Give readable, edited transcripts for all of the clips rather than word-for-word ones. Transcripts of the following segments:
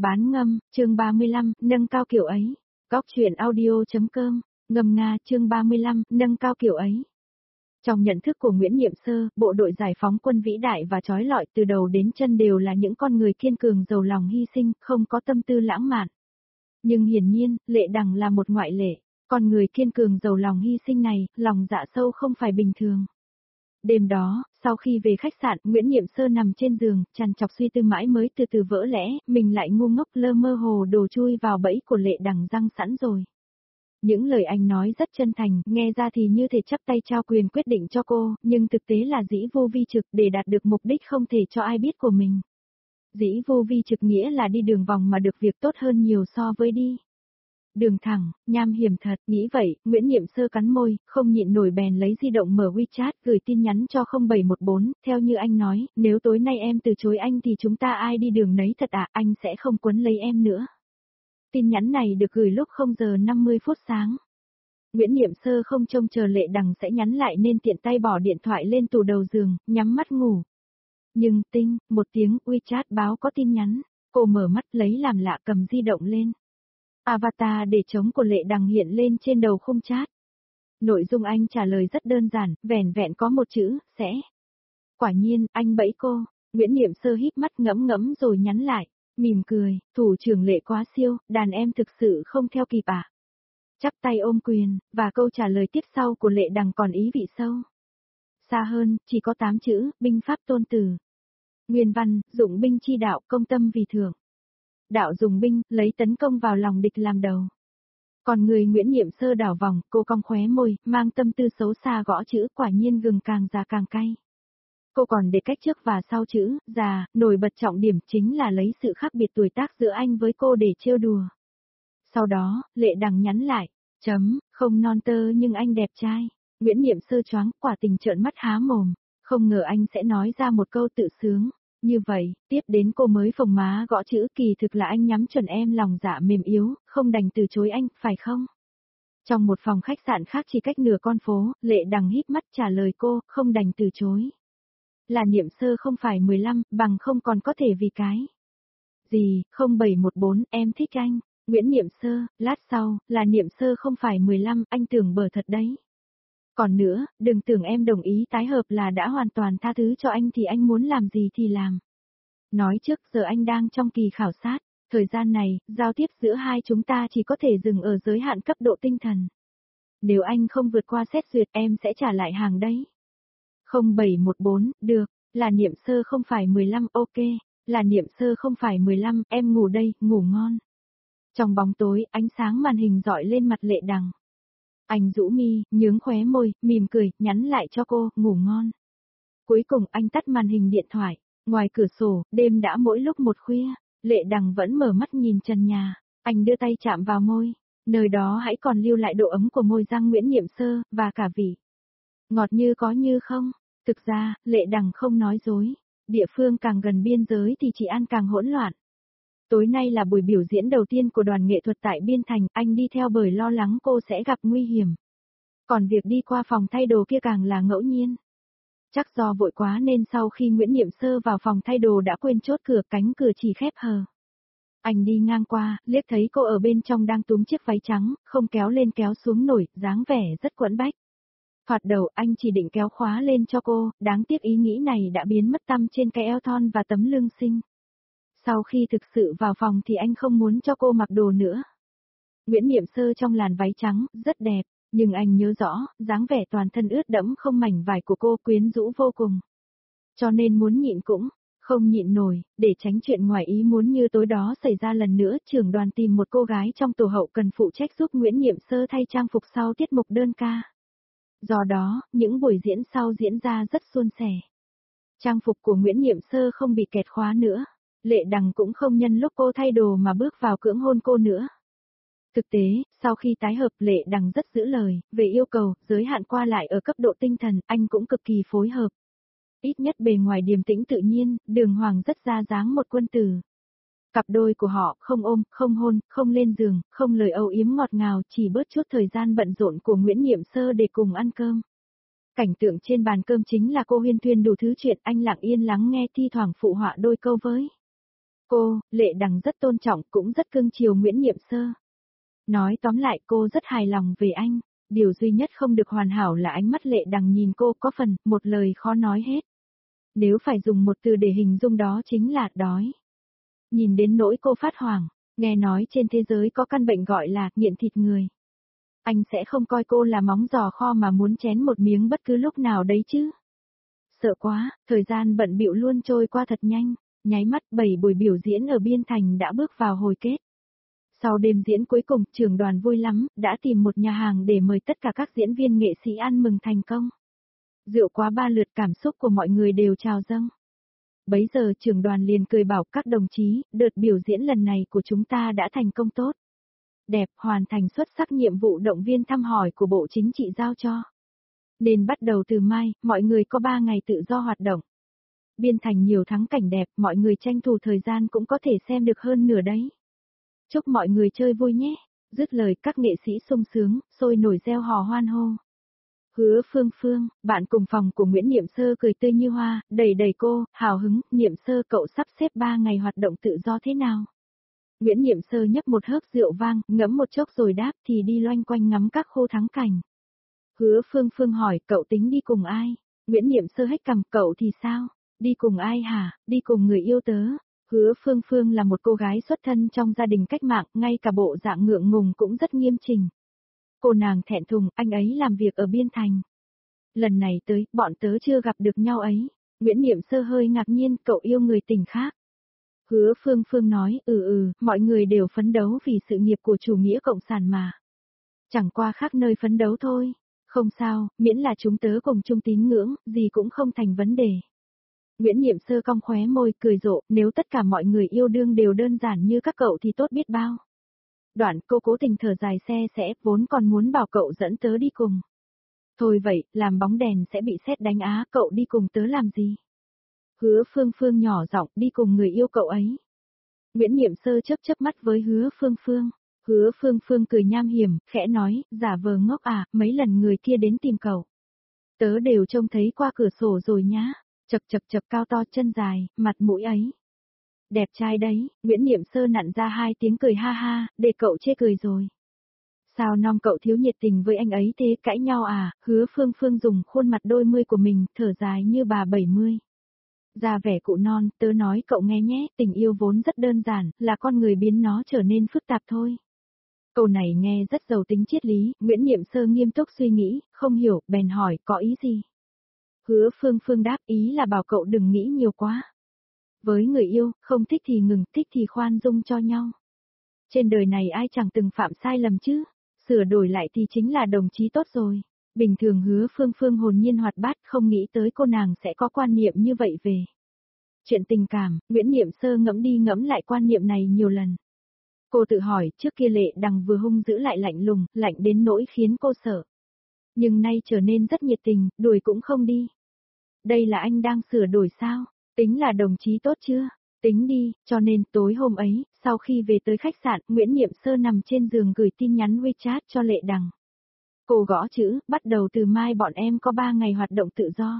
Bán ngâm, chương 35, nâng cao kiểu ấy. Góc truyện audio.com, ngâm Nga, chương 35, nâng cao kiểu ấy. Trong nhận thức của Nguyễn Nhiệm Sơ, bộ đội giải phóng quân vĩ đại và trói lọi từ đầu đến chân đều là những con người kiên cường giàu lòng hy sinh, không có tâm tư lãng mạn. Nhưng hiển nhiên, Lệ Đằng là một ngoại lệ. Con người kiên cường giàu lòng hy sinh này, lòng dạ sâu không phải bình thường. Đêm đó, sau khi về khách sạn, Nguyễn Nhiệm Sơ nằm trên giường, trằn trọc suy tư mãi mới từ từ vỡ lẽ, mình lại ngu ngốc lơ mơ hồ đồ chui vào bẫy của Lệ Đằng răng sẵn rồi. Những lời anh nói rất chân thành, nghe ra thì như thể chắp tay trao quyền quyết định cho cô, nhưng thực tế là dĩ vô vi trực để đạt được mục đích không thể cho ai biết của mình. Dĩ vô vi trực nghĩa là đi đường vòng mà được việc tốt hơn nhiều so với đi đường thẳng, nham hiểm thật, nghĩ vậy, Nguyễn Nhiệm Sơ cắn môi, không nhịn nổi bèn lấy di động mở WeChat gửi tin nhắn cho 0714, theo như anh nói, nếu tối nay em từ chối anh thì chúng ta ai đi đường nấy thật ạ, anh sẽ không quấn lấy em nữa. Tin nhắn này được gửi lúc 0 giờ 50 phút sáng. Nguyễn Nhiệm Sơ không trông chờ Lệ Đằng sẽ nhắn lại nên tiện tay bỏ điện thoại lên tủ đầu giường, nhắm mắt ngủ. Nhưng tinh, một tiếng WeChat báo có tin nhắn, cô mở mắt lấy làm lạ cầm di động lên. Avatar để trống của Lệ Đằng hiện lên trên đầu khung chat. Nội dung anh trả lời rất đơn giản, vẻn vẹn có một chữ, sẽ. Quả nhiên, anh bẫy cô. Nguyễn Nhiệm Sơ híp mắt ngẫm ngẫm rồi nhắn lại, mỉm cười, thủ trưởng Lệ quá siêu, đàn em thực sự không theo kịp à. Chắp tay ôm quyền, và câu trả lời tiếp sau của Lệ Đằng còn ý vị sâu. Xa hơn, chỉ có 8 chữ, binh pháp tôn tử. Nguyên văn, dụng binh chi đạo, công tâm vì thưởng. Đạo dùng binh, lấy tấn công vào lòng địch làm đầu. Còn người Nguyễn Nhiệm Sơ đảo vòng, cô cong khóe môi, mang tâm tư xấu xa gõ chữ, quả nhiên gừng càng già càng cay. Cô còn để cách trước và sau chữ, già, nổi bật trọng điểm chính là lấy sự khác biệt tuổi tác giữa anh với cô để trêu đùa. Sau đó, Lệ Đằng nhắn lại, không non tơ nhưng anh đẹp trai. Nguyễn Nhiệm Sơ choáng, quả tình trợn mắt há mồm, không ngờ anh sẽ nói ra một câu tự sướng. Như vậy, tiếp đến cô mới phồng má gõ chữ, kỳ thực là anh nhắm chuẩn em lòng dạ mềm yếu, không đành từ chối anh, phải không? Trong một phòng khách sạn khác chỉ cách nửa con phố, Lệ Đằng híp mắt trả lời cô, không đành từ chối. Là Niệm Sơ không phải 15, bằng không còn có thể vì cái. Gì, 0714, em thích anh. Nguyễn Niệm Sơ, lát sau, là Niệm Sơ không phải 15, anh tưởng bở thật đấy. Còn nữa, đừng tưởng em đồng ý tái hợp là đã hoàn toàn tha thứ cho anh thì anh muốn làm gì thì làm. Nói trước giờ anh đang trong kỳ khảo sát, thời gian này, giao tiếp giữa hai chúng ta chỉ có thể dừng ở giới hạn cấp độ tinh thần. Nếu anh không vượt qua xét duyệt em sẽ trả lại hàng đấy. 0714, được, là Niệm Sơ không phải 15, ok, là Niệm Sơ không phải 15, em ngủ đây, ngủ ngon. Trong bóng tối, ánh sáng màn hình dọi lên mặt Lệ Đằng. Anh rũ mi, nhướng khóe môi, mỉm cười, nhắn lại cho cô, ngủ ngon. Cuối cùng anh tắt màn hình điện thoại, ngoài cửa sổ, đêm đã mỗi lúc một khuya, Lệ Đằng vẫn mở mắt nhìn trần nhà, anh đưa tay chạm vào môi, nơi đó hãy còn lưu lại độ ấm của môi răng Nguyễn Nhiệm Sơ, và cả vị. Ngọt như có như không, thực ra, Lệ Đằng không nói dối, địa phương càng gần biên giới thì chị ăn càng hỗn loạn. Tối nay là buổi biểu diễn đầu tiên của đoàn nghệ thuật tại Biên Thành, anh đi theo bởi lo lắng cô sẽ gặp nguy hiểm. Còn việc đi qua phòng thay đồ kia càng là ngẫu nhiên. Chắc do vội quá nên sau khi Nguyễn Nhiệm Sơ vào phòng thay đồ đã quên chốt cửa, cánh cửa chỉ khép hờ. Anh đi ngang qua, liếc thấy cô ở bên trong đang túm chiếc váy trắng, không kéo lên kéo xuống nổi, dáng vẻ rất quẫn bách. Thoạt đầu anh chỉ định kéo khóa lên cho cô, đáng tiếc ý nghĩ này đã biến mất tăm trên cái eo thon và tấm lưng xinh. Sau khi thực sự vào phòng thì anh không muốn cho cô mặc đồ nữa. Nguyễn Niệm Sơ trong làn váy trắng, rất đẹp, nhưng anh nhớ rõ, dáng vẻ toàn thân ướt đẫm không mảnh vải của cô quyến rũ vô cùng. Cho nên muốn nhịn cũng không nhịn nổi, để tránh chuyện ngoài ý muốn như tối đó xảy ra lần nữa, trưởng đoàn tìm một cô gái trong tổ hậu cần phụ trách giúp Nguyễn Niệm Sơ thay trang phục sau tiết mục đơn ca. Do đó, những buổi diễn sau diễn ra rất suôn sẻ. Trang phục của Nguyễn Niệm Sơ không bị kẹt khóa nữa. Lệ Đằng cũng không nhân lúc cô thay đồ mà bước vào cưỡng hôn cô nữa. Thực tế, sau khi tái hợp Lệ Đằng rất giữ lời, về yêu cầu, giới hạn qua lại ở cấp độ tinh thần, anh cũng cực kỳ phối hợp. Ít nhất bề ngoài điềm tĩnh tự nhiên, đường hoàng rất ra dáng một quân tử. Cặp đôi của họ không ôm, không hôn, không lên giường, không lời âu yếm ngọt ngào, chỉ bớt chút thời gian bận rộn của Nguyễn Niệm Sơ để cùng ăn cơm. Cảnh tượng trên bàn cơm chính là cô huyên thuyên đủ thứ chuyện, anh lặng yên lắng nghe thi thoảng phụ họa đôi câu với. Cô, Lệ Đằng rất tôn trọng cũng rất cưng chiều Nguyễn Niệm Sơ. Nói tóm lại cô rất hài lòng về anh, điều duy nhất không được hoàn hảo là ánh mắt Lệ Đằng nhìn cô có phần, một lời khó nói hết. Nếu phải dùng một từ để hình dung đó chính là đói. Nhìn đến nỗi cô phát hoảng, nghe nói trên thế giới có căn bệnh gọi là nghiện thịt người. Anh sẽ không coi cô là móng giò kho mà muốn chén một miếng bất cứ lúc nào đấy chứ. Sợ quá, thời gian bận bịu luôn trôi qua thật nhanh, nháy mắt 7 buổi biểu diễn ở Biên Thành đã bước vào hồi kết. Sau đêm diễn cuối cùng, trưởng đoàn vui lắm, đã tìm một nhà hàng để mời tất cả các diễn viên nghệ sĩ ăn mừng thành công. Rượu quá 3 lượt cảm xúc của mọi người đều trào dâng. Bấy giờ trưởng đoàn liền cười bảo các đồng chí, đợt biểu diễn lần này của chúng ta đã thành công tốt. Đẹp, hoàn thành xuất sắc nhiệm vụ động viên thăm hỏi của Bộ Chính trị giao cho. Nên bắt đầu từ mai, mọi người có 3 ngày tự do hoạt động. Biên Thành nhiều thắng cảnh đẹp, mọi người tranh thủ thời gian cũng có thể xem được hơn nửa đấy. Chúc mọi người chơi vui nhé. Dứt lời các nghệ sĩ sung sướng, sôi nổi reo hò hoan hô. Hứa Phương Phương, bạn cùng phòng của Nguyễn Niệm Sơ cười tươi như hoa, đẩy đẩy cô, hào hứng, Niệm Sơ cậu sắp xếp 3 ngày hoạt động tự do thế nào? Nguyễn Niệm Sơ nhấp một hớp rượu vang, ngẫm một chốc rồi đáp thì đi loanh quanh ngắm các khu thắng cảnh. Hứa Phương Phương hỏi cậu tính đi cùng ai? Nguyễn Niệm Sơ hếch cằm cậu thì sao? Đi cùng ai hả? Đi cùng người yêu tớ. Hứa Phương Phương là một cô gái xuất thân trong gia đình cách mạng, ngay cả bộ dạng ngượng ngùng cũng rất nghiêm chỉnh. Cô nàng thẹn thùng, anh ấy làm việc ở Biên Thành. Lần này tới, bọn tớ chưa gặp được nhau ấy. Nguyễn Niệm Sơ hơi ngạc nhiên, cậu yêu người tình khác. Hứa Phương Phương nói, mọi người đều phấn đấu vì sự nghiệp của chủ nghĩa cộng sản mà. Chẳng qua khác nơi phấn đấu thôi. Không sao, miễn là chúng tớ cùng chung tín ngưỡng, gì cũng không thành vấn đề. Nguyễn Niệm Sơ cong khóe môi cười rộ, nếu tất cả mọi người yêu đương đều đơn giản như các cậu thì tốt biết bao. Đoạn cô cố tình thở dài xe sẽ, vốn còn muốn bảo cậu dẫn tớ đi cùng. Thôi vậy, làm bóng đèn sẽ bị sét đánh á, cậu đi cùng tớ làm gì? Hứa Phương Phương nhỏ giọng đi cùng người yêu cậu ấy. Nguyễn Niệm Sơ chớp mắt với Hứa Phương Phương. Hứa Phương Phương cười nham hiểm, khẽ nói, giả vờ ngốc à, mấy lần người kia đến tìm cậu. Tớ đều trông thấy qua cửa sổ rồi nhá, chập cao to chân dài, mặt mũi ấy. Đẹp trai đấy, Nguyễn Niệm Sơ nặn ra 2 tiếng cười ha ha, để cậu chê cười rồi. Sao non cậu thiếu nhiệt tình với anh ấy thế, cãi nhau à? Hứa Phương Phương dùng khuôn mặt đôi mươi của mình, thở dài như bà 70. Ra vẻ cụ non, tớ nói cậu nghe nhé, tình yêu vốn rất đơn giản, là con người biến nó trở nên phức tạp thôi. Câu này nghe rất giàu tính triết lý, Nguyễn Niệm Sơ nghiêm túc suy nghĩ, không hiểu, bèn hỏi, có ý gì? Hứa Phương Phương đáp ý là bảo cậu đừng nghĩ nhiều quá. Với người yêu, không thích thì ngừng, thích thì khoan dung cho nhau. Trên đời này ai chẳng từng phạm sai lầm chứ, sửa đổi lại thì chính là đồng chí tốt rồi. Bình thường Hứa Phương Phương hồn nhiên hoạt bát, không nghĩ tới cô nàng sẽ có quan niệm như vậy về chuyện tình cảm. Nguyễn Niệm Sơ ngẫm đi ngẫm lại quan niệm này nhiều lần. Cô tự hỏi, trước kia Lệ Đằng vừa hung dữ lại lạnh lùng, lạnh đến nỗi khiến cô sợ. Nhưng nay trở nên rất nhiệt tình, đuổi cũng không đi. Đây là anh đang sửa đổi sao? Tính là đồng chí tốt chưa? Tính đi, cho nên tối hôm ấy, sau khi về tới khách sạn, Nguyễn Niệm Sơ nằm trên giường gửi tin nhắn WeChat cho Lệ Đằng. Cô gõ chữ, bắt đầu từ mai bọn em có 3 ngày hoạt động tự do.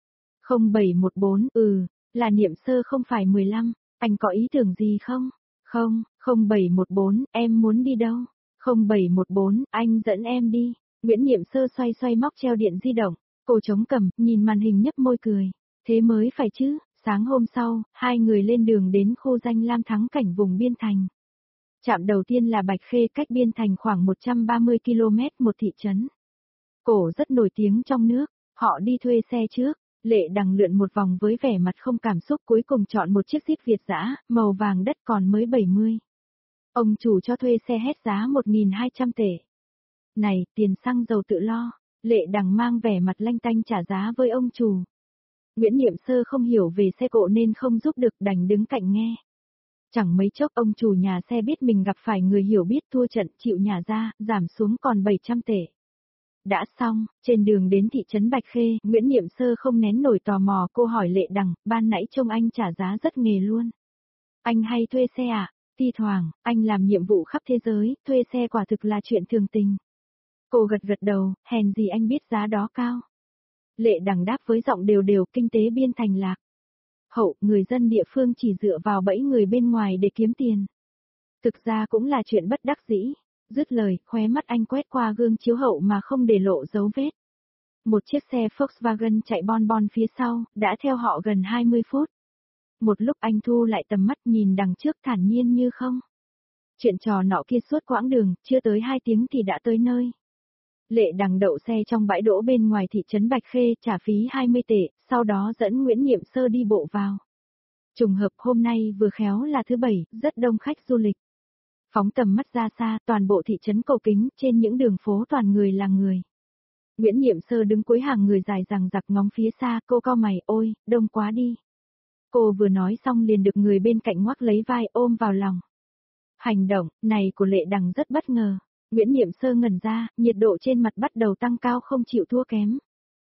0714, là Niệm Sơ không phải 15, anh có ý tưởng gì không? Không, 0714, em muốn đi đâu? 0714, anh dẫn em đi. Nguyễn Niệm Sơ xoay xoay móc treo điện di động, cô chống cằm, nhìn màn hình nhấp môi cười. Thế mới phải chứ. Sáng hôm sau, hai người lên đường đến khu danh lam thắng cảnh vùng Biên Thành. Trạm đầu tiên là Bạch Khê, cách Biên Thành khoảng 130 km, một thị trấn cổ rất nổi tiếng trong nước. Họ đi thuê xe trước, Lệ Đằng lượn một vòng với vẻ mặt không cảm xúc, cuối cùng chọn một chiếc Jeep Việt dã, màu vàng đất còn mới 70. Ông chủ cho thuê xe hết giá 1.200 tệ. Này, tiền xăng dầu tự lo. Lệ Đằng mang vẻ mặt lanh tanh trả giá với ông chủ. Nguyễn Niệm Sơ không hiểu về xe cộ nên không giúp được, đành đứng cạnh nghe. Chẳng mấy chốc ông chủ nhà xe biết mình gặp phải người hiểu biết, thua trận, chịu nhả ra, giảm xuống còn 700 tệ. Đã xong, trên đường đến thị trấn Bạch Khê, Nguyễn Niệm Sơ không nén nổi tò mò, cô hỏi Lệ Đằng, ban nãy trông anh trả giá rất nghề luôn. Anh hay thuê xe à? Thi thoảng, anh làm nhiệm vụ khắp thế giới, thuê xe quả thực là chuyện thường tình. Cô gật gật đầu, hèn gì anh biết giá đó cao. Lệ Đằng đáp với giọng đều đều, kinh tế Biên Thành lạc hậu, người dân địa phương chỉ dựa vào bẫy người bên ngoài để kiếm tiền. Thực ra cũng là chuyện bất đắc dĩ. Dứt lời, khóe mắt anh quét qua gương chiếu hậu mà không để lộ dấu vết. Một chiếc xe Volkswagen chạy bon bon phía sau, đã theo họ gần 20 phút. Một lúc anh thu lại tầm mắt nhìn đằng trước thản nhiên như không. Chuyện trò nọ kia suốt quãng đường, chưa tới 2 tiếng thì đã tới nơi. Lệ Đằng đậu xe trong bãi đỗ bên ngoài thị trấn Bạch Khê trả phí 20 tệ, sau đó dẫn Nguyễn Nhiệm Sơ đi bộ vào. Trùng hợp hôm nay vừa khéo là thứ Bảy, rất đông khách du lịch. Phóng tầm mắt ra xa, toàn bộ thị trấn Cầu Kính, trên những đường phố toàn người là người. Nguyễn Nhiệm Sơ đứng cuối hàng người dài dằng dặc ngóng phía xa, cô cau mày, ôi, đông quá đi. Cô vừa nói xong liền được người bên cạnh ngoắc lấy vai ôm vào lòng. Hành động này của Lệ Đằng rất bất ngờ. Nguyễn Nhiệm Sơ ngẩn ra, nhiệt độ trên mặt bắt đầu tăng cao không chịu thua kém.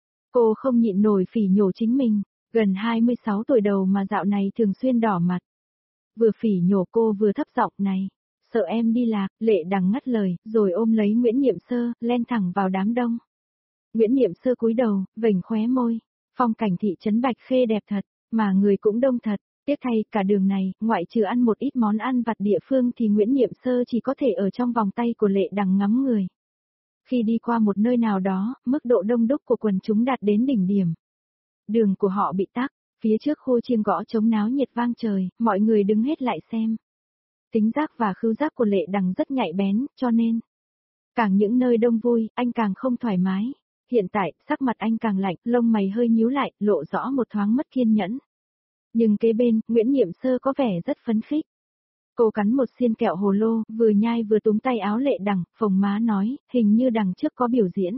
Cô không nhịn nổi phỉ nhổ chính mình, gần 26 tuổi đầu mà dạo này thường xuyên đỏ mặt. Vừa phỉ nhổ cô vừa thấp giọng này, sợ em đi lạc, Lệ Đằng ngắt lời, rồi ôm lấy Nguyễn Nhiệm Sơ, len thẳng vào đám đông. Nguyễn Nhiệm Sơ cúi đầu, vểnh khóe môi, phong cảnh thị trấn Bạch Khê đẹp thật, mà người cũng đông thật. Tiếc thay, cả đường này, ngoại trừ ăn một ít món ăn vặt địa phương thì Nguyễn Nhiệm Sơ chỉ có thể ở trong vòng tay của Lệ Đằng ngắm người. Khi đi qua một nơi nào đó, mức độ đông đúc của quần chúng đạt đến đỉnh điểm. Đường của họ bị tắc, phía trước khu chiêng gõ trống náo nhiệt vang trời, mọi người đứng hết lại xem. Tính giác và khứu giác của Lệ Đằng rất nhạy bén, cho nên, càng những nơi đông vui, anh càng không thoải mái. Hiện tại, sắc mặt anh càng lạnh, lông mày hơi nhíu lại, lộ rõ một thoáng mất kiên nhẫn. Nhưng kế bên, Nguyễn Nhiệm Sơ có vẻ rất phấn khích. Cô cắn một xiên kẹo hồ lô, vừa nhai vừa túm tay áo Lệ Đằng, phồng má nói, hình như đằng trước có biểu diễn.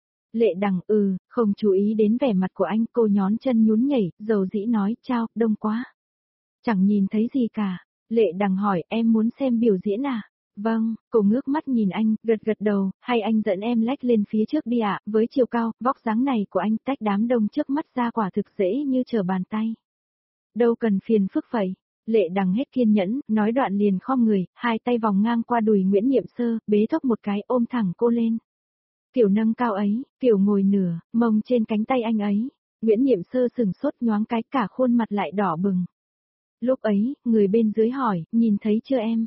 Lệ Đằng, không chú ý đến vẻ mặt của anh, cô nhón chân nhún nhảy, dầu dĩ nói, chao, đông quá. Chẳng nhìn thấy gì cả. Lệ Đằng hỏi, em muốn xem biểu diễn à? Vâng, cô ngước mắt nhìn anh, gật gật đầu, hay anh dẫn em lách lên phía trước đi ạ, với chiều cao, vóc dáng này của anh tách đám đông trước mắt ra quả thực dễ như trở bàn tay. Đâu cần phiền phức vậy. Lệ Đằng hết kiên nhẫn, nói đoạn liền khom người, hai tay vòng ngang qua đùi Nguyễn Nhiệm Sơ, bế thốc một cái ôm thẳng cô lên. Kiểu nâng cao ấy, kiểu ngồi nửa, mông trên cánh tay anh ấy. Nguyễn Nhiệm Sơ sừng sốt nhoáng cái cả khuôn mặt lại đỏ bừng. Lúc ấy, người bên dưới hỏi, nhìn thấy chưa em?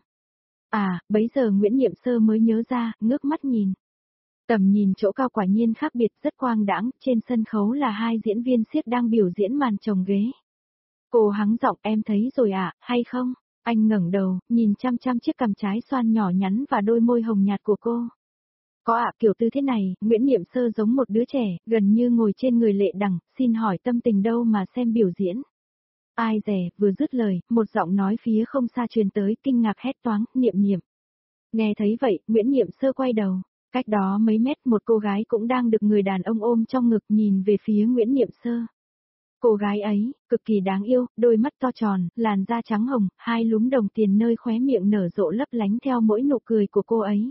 À, bấy giờ Nguyễn Nhiệm Sơ mới nhớ ra, ngước mắt nhìn. Tầm nhìn chỗ cao quả nhiên khác biệt rất quang đãng, trên sân khấu là hai diễn viên xiếc đang biểu diễn màn chồng ghế. Cô hắng giọng, em thấy rồi ạ, hay không? Anh ngẩng đầu, nhìn chăm chăm chiếc cằm trái xoan nhỏ nhắn và đôi môi hồng nhạt của cô. Có ạ, kiểu tư thế này, Nguyễn Nhiệm Sơ giống một đứa trẻ, gần như ngồi trên người Lệ Đằng, xin hỏi tâm tình đâu mà xem biểu diễn. Ai dè, vừa dứt lời, một giọng nói phía không xa truyền tới, kinh ngạc hét toáng, Niệm Niệm. Nghe thấy vậy, Nguyễn Nhiệm Sơ quay đầu. Cách đó mấy mét một cô gái cũng đang được người đàn ông ôm trong ngực nhìn về phía Nguyễn Nhiệm Sơ. Cô gái ấy, cực kỳ đáng yêu, đôi mắt to tròn, làn da trắng hồng, hai lúm đồng tiền nơi khóe miệng nở rộ lấp lánh theo mỗi nụ cười của cô ấy.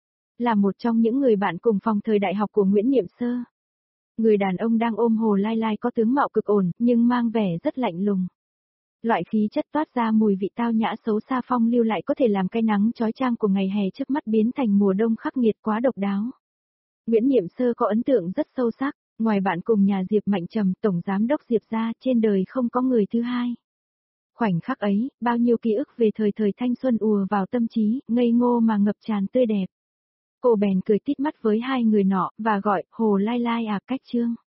Là một trong những người bạn cùng phòng thời đại học của Nguyễn Nhiệm Sơ. Người đàn ông đang ôm Hồ Lai Lai có tướng mạo cực ổn, nhưng mang vẻ rất lạnh lùng. Loại khí chất toát ra mùi vị tao nhã xấu xa phong lưu lại có thể làm cái nắng chói chang của ngày hè trước mắt biến thành mùa đông khắc nghiệt quá độc đáo. Nguyễn Nhiệm Sơ có ấn tượng rất sâu sắc, ngoài bạn cùng nhà Diệp Mạnh Trầm, tổng giám đốc Diệp ra, trên đời không có người thứ hai. Khoảnh khắc ấy, bao nhiêu ký ức về thời thanh xuân ùa vào tâm trí, ngây ngô mà ngập tràn tươi đẹp. Cô bèn cười tít mắt với hai người nọ, và gọi, Hồ Lai Lai à, cách Trương.